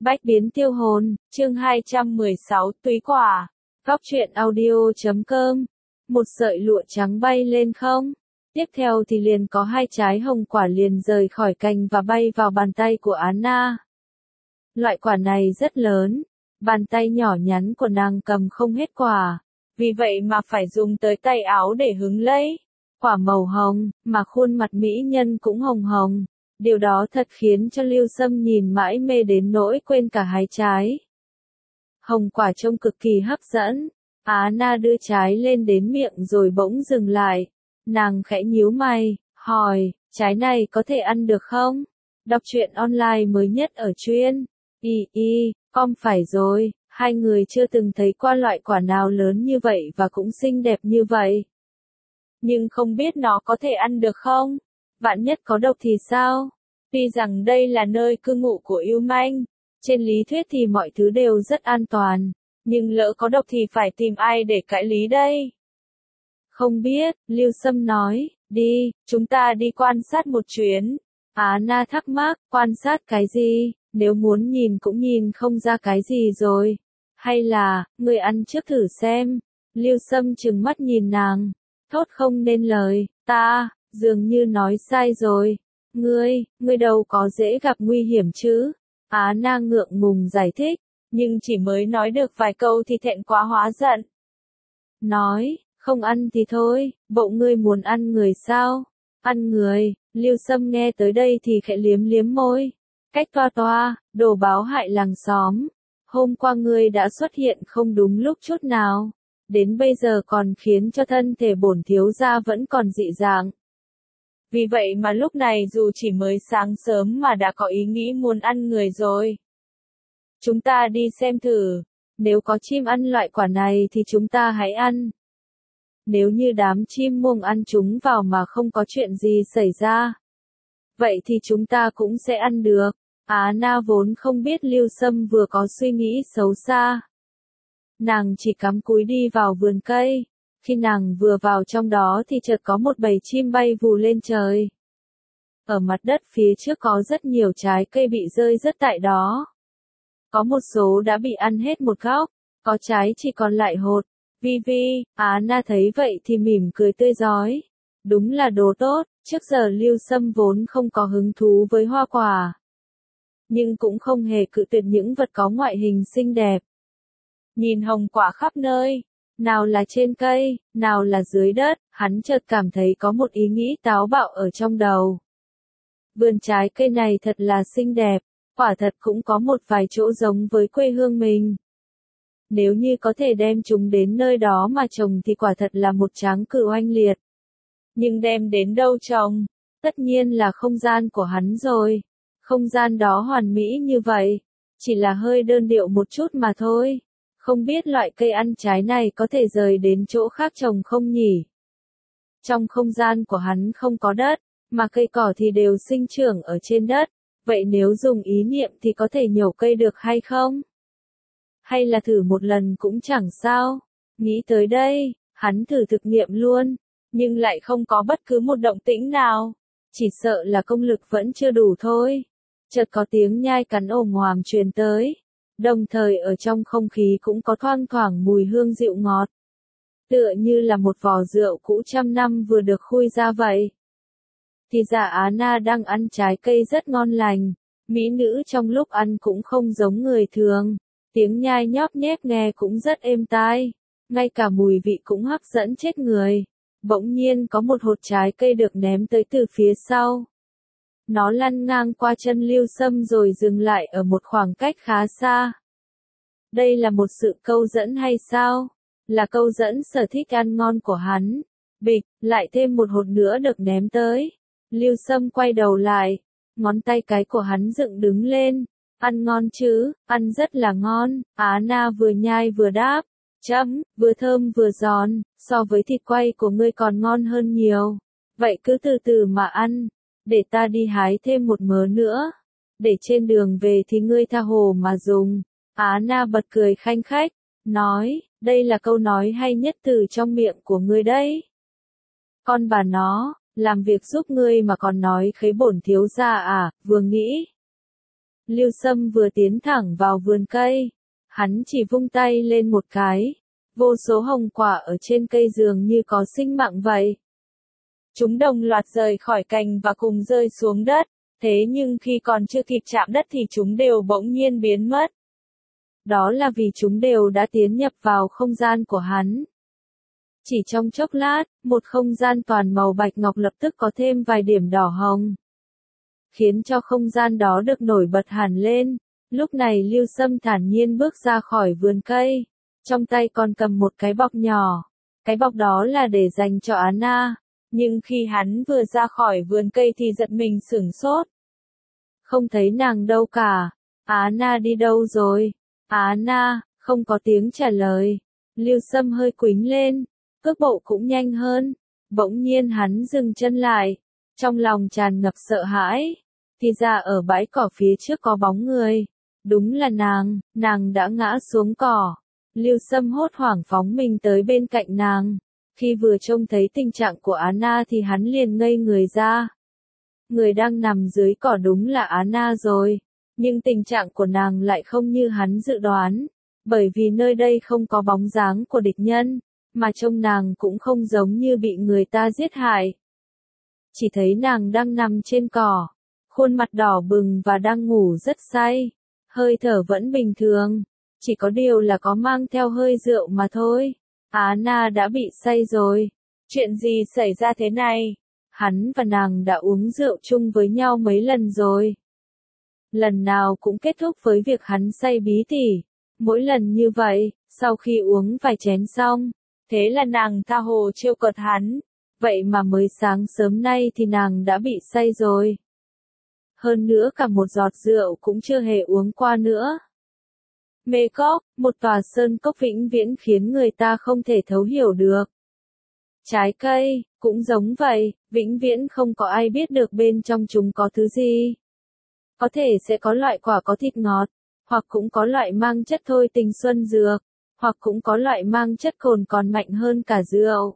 Bách biến tiêu hồn, chương 216, túy quả. Góc truyện audio.com. Một sợi lụa trắng bay lên không. Tiếp theo thì liền có hai trái hồng quả liền rời khỏi cành và bay vào bàn tay của Anna. Loại quả này rất lớn, bàn tay nhỏ nhắn của nàng cầm không hết quả, vì vậy mà phải dùng tới tay áo để hứng lấy. Quả màu hồng, mà khuôn mặt mỹ nhân cũng hồng hồng. Điều đó thật khiến cho Lưu Sâm nhìn mãi mê đến nỗi quên cả hái trái. Hồng quả trông cực kỳ hấp dẫn. Anna đưa trái lên đến miệng rồi bỗng dừng lại. Nàng khẽ nhíu mày, hỏi, trái này có thể ăn được không? Đọc truyện online mới nhất ở truyện. Com phải rồi, hai người chưa từng thấy qua loại quả nào lớn như vậy và cũng xinh đẹp như vậy. Nhưng không biết nó có thể ăn được không? Vạn nhất có độc thì sao? Tuy rằng đây là nơi cư ngụ của yêu manh, trên lý thuyết thì mọi thứ đều rất an toàn, nhưng lỡ có độc thì phải tìm ai để cãi lý đây? Không biết, Lưu Sâm nói, đi, chúng ta đi quan sát một chuyến. Anna thắc mắc, quan sát cái gì, nếu muốn nhìn cũng nhìn không ra cái gì rồi. Hay là, người ăn trước thử xem. Lưu Sâm trừng mắt nhìn nàng, thốt không nên lời, ta, dường như nói sai rồi. Ngươi đâu có dễ gặp nguy hiểm chứ? Anna ngượng ngùng giải thích, nhưng chỉ mới nói được vài câu thì thẹn quá hóa giận. Nói, không ăn thì thôi, bộ ngươi muốn ăn người sao? Ăn người, Lưu Sâm nghe tới đây thì khẽ liếm liếm môi. Cách toa, đồ báo hại làng xóm. Hôm qua ngươi đã xuất hiện không đúng lúc chút nào. Đến bây giờ còn khiến cho thân thể bổn thiếu gia vẫn còn dị dạng. Vì vậy mà lúc này dù chỉ mới sáng sớm mà đã có ý nghĩ muốn ăn người rồi. Chúng ta đi xem thử, nếu có chim ăn loại quả này thì chúng ta hãy ăn. Nếu như đám chim muông ăn chúng vào mà không có chuyện gì xảy ra, vậy thì chúng ta cũng sẽ ăn được. Anna vốn không biết Lưu Sâm vừa có suy nghĩ xấu xa. Nàng chỉ cắm cúi đi vào vườn cây. Khi nàng vừa vào trong đó thì chợt có một bầy chim bay vù lên trời. Ở mặt đất phía trước có rất nhiều trái cây bị rơi rớt tại đó. Có một số đã bị ăn hết một góc, có trái chỉ còn lại hột. Anna thấy vậy thì mỉm cười tươi rói. Đúng là đồ tốt, trước giờ Lưu Sâm vốn không có hứng thú với hoa quả. Nhưng cũng không hề cự tuyệt những vật có ngoại hình xinh đẹp. Nhìn hồng quả khắp nơi, nào là trên cây, nào là dưới đất, hắn chợt cảm thấy có một ý nghĩ táo bạo ở trong đầu. Vườn trái cây này thật là xinh đẹp, quả thật cũng có một vài chỗ giống với quê hương mình. Nếu như có thể đem chúng đến nơi đó mà trồng thì quả thật là một tráng cử oanh liệt. Nhưng đem đến đâu trồng? Tất nhiên là không gian của hắn rồi. Không gian đó hoàn mỹ như vậy, chỉ là hơi đơn điệu một chút mà thôi. Không biết loại cây ăn trái này có thể rời đến chỗ khác trồng không nhỉ? Trong không gian của hắn không có đất, mà cây cỏ thì đều sinh trưởng ở trên đất. Vậy nếu dùng ý niệm thì có thể nhổ cây được hay không? Hay là thử một lần cũng chẳng sao. Nghĩ tới đây, hắn thử thực nghiệm luôn, nhưng lại không có bất cứ một động tĩnh nào. Chỉ sợ là công lực vẫn chưa đủ thôi. Chợt có tiếng nhai cắn ồm ngoàm truyền tới. Đồng thời ở trong không khí cũng có thoang thoảng mùi hương dịu ngọt. Tựa như là một vò rượu cũ trăm năm vừa được khui ra vậy. Thì ra Anna đang ăn trái cây rất ngon lành. Mỹ nữ trong lúc ăn cũng không giống người thường. Tiếng nhai nhóp nhép nghe cũng rất êm tai. Ngay cả mùi vị cũng hấp dẫn chết người. Bỗng nhiên có một hột trái cây được ném tới từ phía sau. Nó lăn ngang qua chân Lưu Sâm rồi dừng lại ở một khoảng cách khá xa. Đây là một sự câu dẫn hay sao? Là câu dẫn sở thích ăn ngon của hắn. Bịch, lại thêm một hột nữa được ném tới. Lưu Sâm quay đầu lại. Ngón tay cái của hắn dựng đứng lên. Ăn ngon chứ, ăn rất là ngon. Anna vừa nhai vừa đáp. Vừa thơm vừa giòn, so với thịt quay của ngươi còn ngon hơn nhiều. Vậy cứ từ từ mà ăn. Để ta đi hái thêm một mớ nữa. Để trên đường về thì ngươi tha hồ mà dùng. Anna bật cười khanh khách, nói, đây là câu nói hay nhất từ trong miệng của ngươi đấy. Con bà nó, làm việc giúp ngươi mà còn nói khấy bổn thiếu gia à, vừa nghĩ. Lưu Sâm vừa tiến thẳng vào vườn cây. Hắn chỉ vung tay lên một cái. Vô số hồng quả ở trên cây dường như có sinh mạng vậy. Chúng đồng loạt rời khỏi cành và cùng rơi xuống đất. Thế nhưng khi còn chưa kịp chạm đất thì chúng đều bỗng nhiên biến mất. Đó là vì chúng đều đã tiến nhập vào không gian của hắn. Chỉ trong chốc lát, một không gian toàn màu bạch ngọc lập tức có thêm vài điểm đỏ hồng. Khiến cho không gian đó được nổi bật hẳn lên. Lúc này Lưu Sâm thản nhiên bước ra khỏi vườn cây. Trong tay còn cầm một cái bọc nhỏ. Cái bọc đó là để dành cho Anna. Nhưng khi hắn vừa ra khỏi vườn cây thì giật mình sửng sốt. Không thấy nàng đâu cả. Anna đi đâu rồi? Anna, không có tiếng trả lời. Lưu Sâm hơi quĩnh lên. Cước bộ cũng nhanh hơn. Bỗng nhiên hắn dừng chân lại. Trong lòng tràn ngập sợ hãi. Thì ra ở bãi cỏ phía trước có bóng người. Đúng là nàng đã ngã xuống cỏ. Lưu Sâm hốt hoảng phóng mình tới bên cạnh nàng. Khi vừa trông thấy tình trạng của Anna thì hắn liền ngây người ra. Người đang nằm dưới cỏ đúng là Anna rồi. Nhưng tình trạng của nàng lại không như hắn dự đoán. Bởi vì nơi đây không có bóng dáng của địch nhân. Mà trông nàng cũng không giống như bị người ta giết hại. Chỉ thấy nàng đang nằm trên cỏ. Khuôn mặt đỏ bừng và đang ngủ rất say. Hơi thở vẫn bình thường. Chỉ có điều là có mang theo hơi rượu mà thôi. Anna đã bị say rồi. Chuyện gì xảy ra thế này? Hắn và nàng đã uống rượu chung với nhau mấy lần rồi. Lần nào cũng kết thúc với việc hắn say bí tỉ. Mỗi lần như vậy, sau khi uống vài chén xong, thế là nàng tha hồ trêu cợt hắn. Vậy mà mới sáng sớm nay thì nàng đã bị say rồi. Hơn nữa cả một giọt rượu cũng chưa hề uống qua nữa. Mê cốc, một tòa sơn cốc vĩnh viễn khiến người ta không thể thấu hiểu được. Trái cây, cũng giống vậy, vĩnh viễn không có ai biết được bên trong chúng có thứ gì. Có thể sẽ có loại quả có thịt ngọt, hoặc cũng có loại mang chất thôi tình xuân dược, hoặc cũng có loại mang chất cồn còn mạnh hơn cả rượu.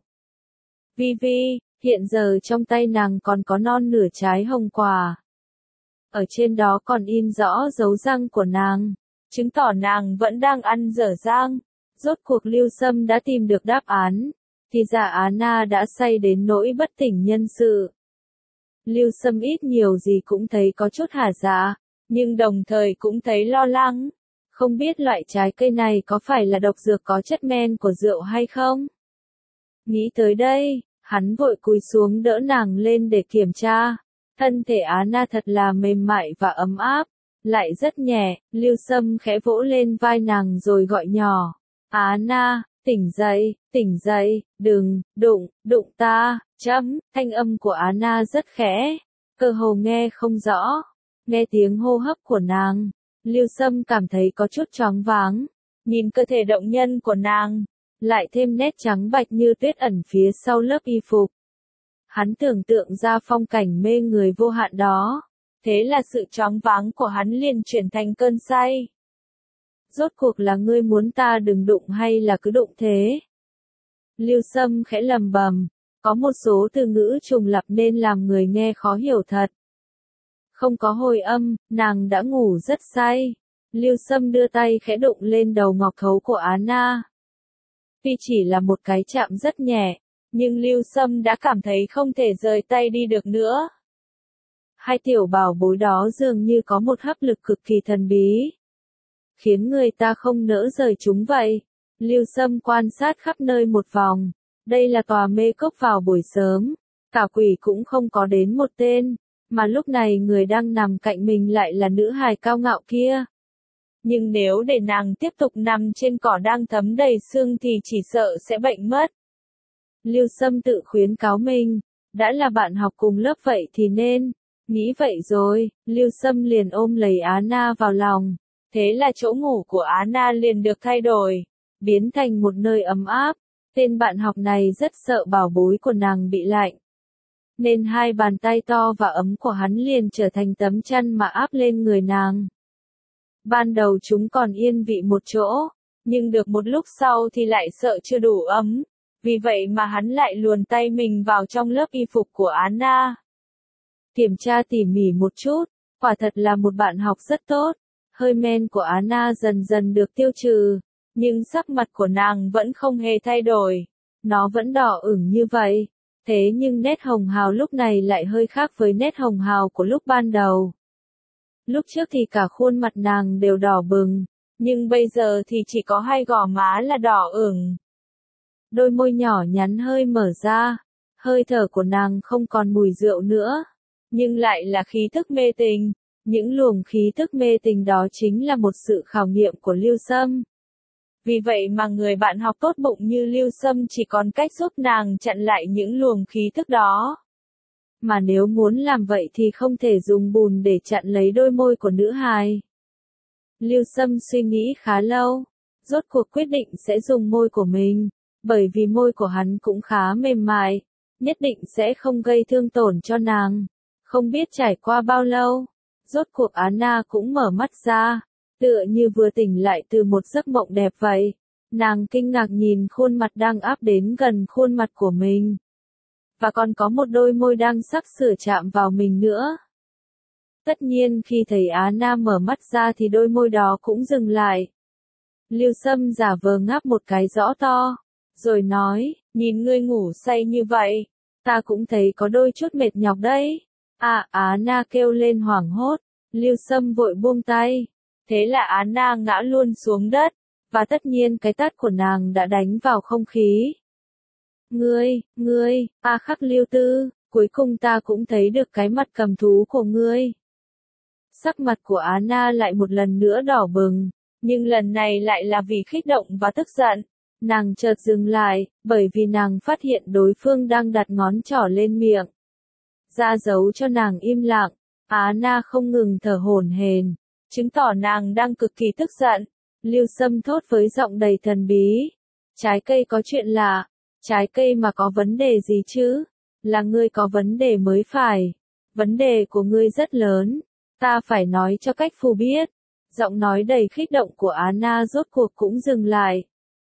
Vi, hiện giờ trong tay nàng còn có non nửa trái hồng quả. Ở trên đó còn in rõ dấu răng của nàng, chứng tỏ nàng vẫn đang ăn dở dang. Rốt cuộc Lưu Sâm đã tìm được đáp án, thì ra Anna đã say đến nỗi bất tỉnh nhân sự. Lưu Sâm ít nhiều gì cũng thấy có chút hả dạ, nhưng đồng thời cũng thấy lo lắng. Không biết loại trái cây này có phải là độc dược có chất men của rượu hay không? Nghĩ tới đây, hắn vội cúi xuống đỡ nàng lên để kiểm tra. Thân thể Anna thật là mềm mại và ấm áp, lại rất nhẹ. Lưu Sâm khẽ vỗ lên vai nàng rồi gọi nhỏ. Anna, tỉnh dậy, đừng, đụng ta, thanh âm của Anna rất khẽ, cơ hồ nghe không rõ. Nghe tiếng hô hấp của nàng, Lưu Sâm cảm thấy có chút choáng váng, nhìn cơ thể động nhân của nàng, lại thêm nét trắng bạch như tuyết ẩn phía sau lớp y phục. Hắn tưởng tượng ra phong cảnh mê người vô hạn đó, thế là sự choáng váng của hắn liền chuyển thành cơn say. Rốt cuộc là ngươi muốn ta đừng đụng hay là cứ đụng thế? Lưu Sâm khẽ lầm bầm, có một số từ ngữ trùng lặp nên làm người nghe khó hiểu thật. Không có hồi âm, nàng đã ngủ rất say. Lưu Sâm đưa tay khẽ đụng lên đầu ngọc thấu của Anna. Tuy chỉ là một cái chạm rất nhẹ, nhưng Lưu Sâm đã cảm thấy không thể rời tay đi được nữa. Hai tiểu bảo bối đó dường như có một hấp lực cực kỳ thần bí, khiến người ta không nỡ rời chúng vậy. Lưu Sâm quan sát khắp nơi một vòng. Đây là tòa mê cốc vào buổi sớm. Cả quỷ cũng không có đến một tên. Mà lúc này người đang nằm cạnh mình lại là nữ hài cao ngạo kia. Nhưng nếu để nàng tiếp tục nằm trên cỏ đang thấm đầy sương thì chỉ sợ sẽ bệnh mất. Lưu Sâm tự khuyến cáo mình. Đã là bạn học cùng lớp vậy thì nên. Nghĩ vậy rồi, Lưu Sâm liền ôm lấy Anna vào lòng. Thế là chỗ ngủ của Anna liền được thay đổi, biến thành một nơi ấm áp. Tên bạn học này rất sợ bảo bối của nàng bị lạnh, nên hai bàn tay to và ấm của hắn liền trở thành tấm chăn mà áp lên người nàng. Ban đầu chúng còn yên vị một chỗ, nhưng được một lúc sau thì lại sợ chưa đủ ấm. Vì vậy mà hắn lại luồn tay mình vào trong lớp y phục của Anna. Kiểm tra tỉ mỉ một chút, Quả thật là một bạn học rất tốt. Hơi men của Anna dần dần được tiêu trừ, nhưng sắc mặt của nàng vẫn không hề thay đổi. Nó vẫn đỏ ửng như vậy. Thế nhưng nét hồng hào lúc này lại hơi khác với nét hồng hào của lúc ban đầu. Lúc trước thì cả khuôn mặt nàng đều đỏ bừng, nhưng bây giờ thì chỉ có hai gò má là đỏ ửng. Đôi môi nhỏ nhắn hơi mở ra, hơi thở của nàng không còn mùi rượu nữa, nhưng lại là khí thức mê tình. Những luồng khí thức mê tình đó chính là một sự khảo nghiệm của Lưu Sâm. Vì vậy mà người bạn học tốt bụng như Lưu Sâm chỉ còn cách giúp nàng chặn lại những luồng khí thức đó. Mà nếu muốn làm vậy thì không thể dùng bùn để chặn lấy đôi môi của nữ hài. Lưu Sâm suy nghĩ khá lâu, rốt cuộc quyết định sẽ dùng môi của mình, bởi vì môi của hắn cũng khá mềm mại, nhất định sẽ không gây thương tổn cho nàng. Không biết trải qua bao lâu, rốt cuộc Anna cũng mở mắt ra, tựa như vừa tỉnh lại từ một giấc mộng đẹp vậy. Nàng kinh ngạc nhìn khuôn mặt đang áp đến gần khuôn mặt của mình. Và còn có một đôi môi đang sắp sửa chạm vào mình nữa. Tất nhiên khi thấy Anna mở mắt ra thì đôi môi đó cũng dừng lại. Lưu Sâm giả vờ ngáp một cái rõ to, rồi nói, nhìn ngươi ngủ say như vậy, ta cũng thấy có đôi chút mệt nhọc đấy. Anna kêu lên hoảng hốt, Lưu Sâm vội buông tay. Thế là Anna ngã luôn xuống đất, và tất nhiên cái tát của nàng đã đánh vào không khí. Ngươi, Khắc Lưu Tư, cuối cùng ta cũng thấy được cái mặt cầm thú của ngươi. Sắc mặt của Anna lại một lần nữa đỏ bừng, nhưng lần này lại là vì kích động và tức giận. Nàng chợt dừng lại, bởi vì nàng phát hiện đối phương đang đặt ngón trỏ lên miệng. Ra dấu cho nàng im lặng, Anna không ngừng thở hổn hển, chứng tỏ nàng đang cực kỳ tức giận. Lưu Sâm thốt với giọng đầy thần bí. Trái cây có chuyện lạ, trái cây mà có vấn đề gì chứ? Là ngươi có vấn đề mới phải. Vấn đề của ngươi rất lớn, ta phải nói cho cách phù biết. Giọng nói đầy kích động của Anna rốt cuộc cũng dừng lại.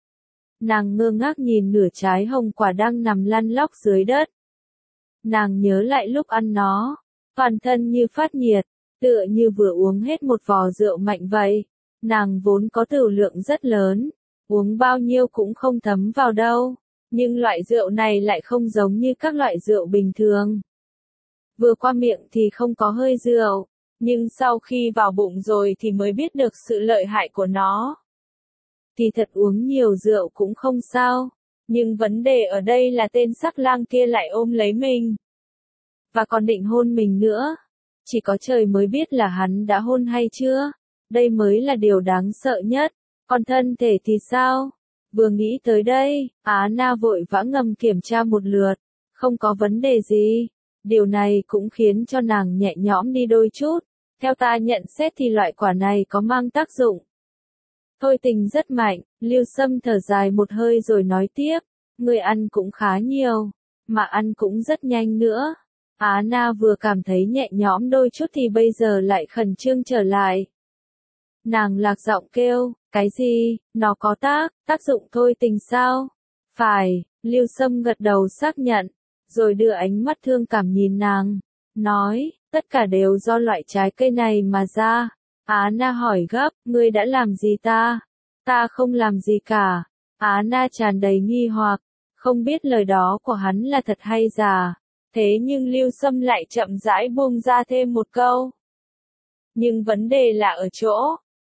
Nàng ngơ ngác nhìn nửa trái hồng quả đang nằm lăn lóc dưới đất. Nàng nhớ lại lúc ăn nó, toàn thân như phát nhiệt, tựa như vừa uống hết một vò rượu mạnh vậy. Nàng vốn có tửu lượng rất lớn, uống bao nhiêu cũng không thấm vào đâu, nhưng loại rượu này lại không giống như các loại rượu bình thường. Vừa qua miệng thì không có hơi rượu, nhưng sau khi vào bụng rồi thì mới biết được sự lợi hại của nó. Thì thật uống nhiều rượu cũng không sao, nhưng vấn đề ở đây là tên sắc lang kia lại ôm lấy mình. Và còn định hôn mình nữa. Chỉ có trời mới biết là hắn đã hôn hay chưa. Đây mới là điều đáng sợ nhất. Còn thân thể thì sao? Vừa nghĩ tới đây, Anna vội vã ngầm kiểm tra một lượt. Không có vấn đề gì. Điều này cũng khiến cho nàng nhẹ nhõm đi đôi chút. Theo ta nhận xét thì loại quả này có mang tác dụng thôi tình rất mạnh. Lưu Sâm thở dài một hơi rồi nói tiếp. Người ăn cũng khá nhiều, mà ăn cũng rất nhanh nữa. Anna vừa cảm thấy nhẹ nhõm đôi chút thì bây giờ lại khẩn trương trở lại. Nàng lạc giọng kêu, cái gì, nó có tác dụng thôi tình sao? Phải, Lưu Sâm gật đầu xác nhận, rồi đưa ánh mắt thương cảm nhìn nàng, nói, tất cả đều do loại trái cây này mà ra. Anna hỏi gấp, ngươi đã làm gì ta? Ta không làm gì cả. Anna tràn đầy nghi hoặc, không biết lời đó của hắn là thật hay giả. Thế nhưng Lưu Sâm lại chậm rãi buông ra thêm một câu. Nhưng vấn đề là ở chỗ,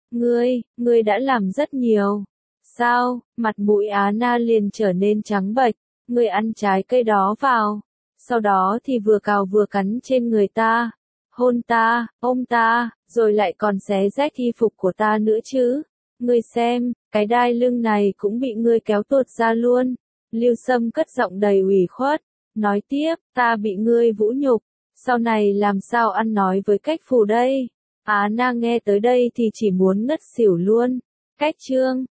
ngươi đã làm rất nhiều. Sao? Mặt mũi Anna liền trở nên trắng bệch. Ngươi ăn trái cây đó vào. Sau đó thì vừa cào vừa cắn trên người ta. Hôn ta, ôm ta, rồi lại còn xé rách y phục của ta nữa chứ. Ngươi xem, cái đai lưng này cũng bị ngươi kéo tuột ra luôn. Lưu Sâm cất giọng đầy ủy khuất. Nói tiếp, ta bị ngươi vũ nhục, sau này làm sao ăn nói với cách phù đây? Anna nghe tới đây thì chỉ muốn ngất xỉu luôn. Cách chương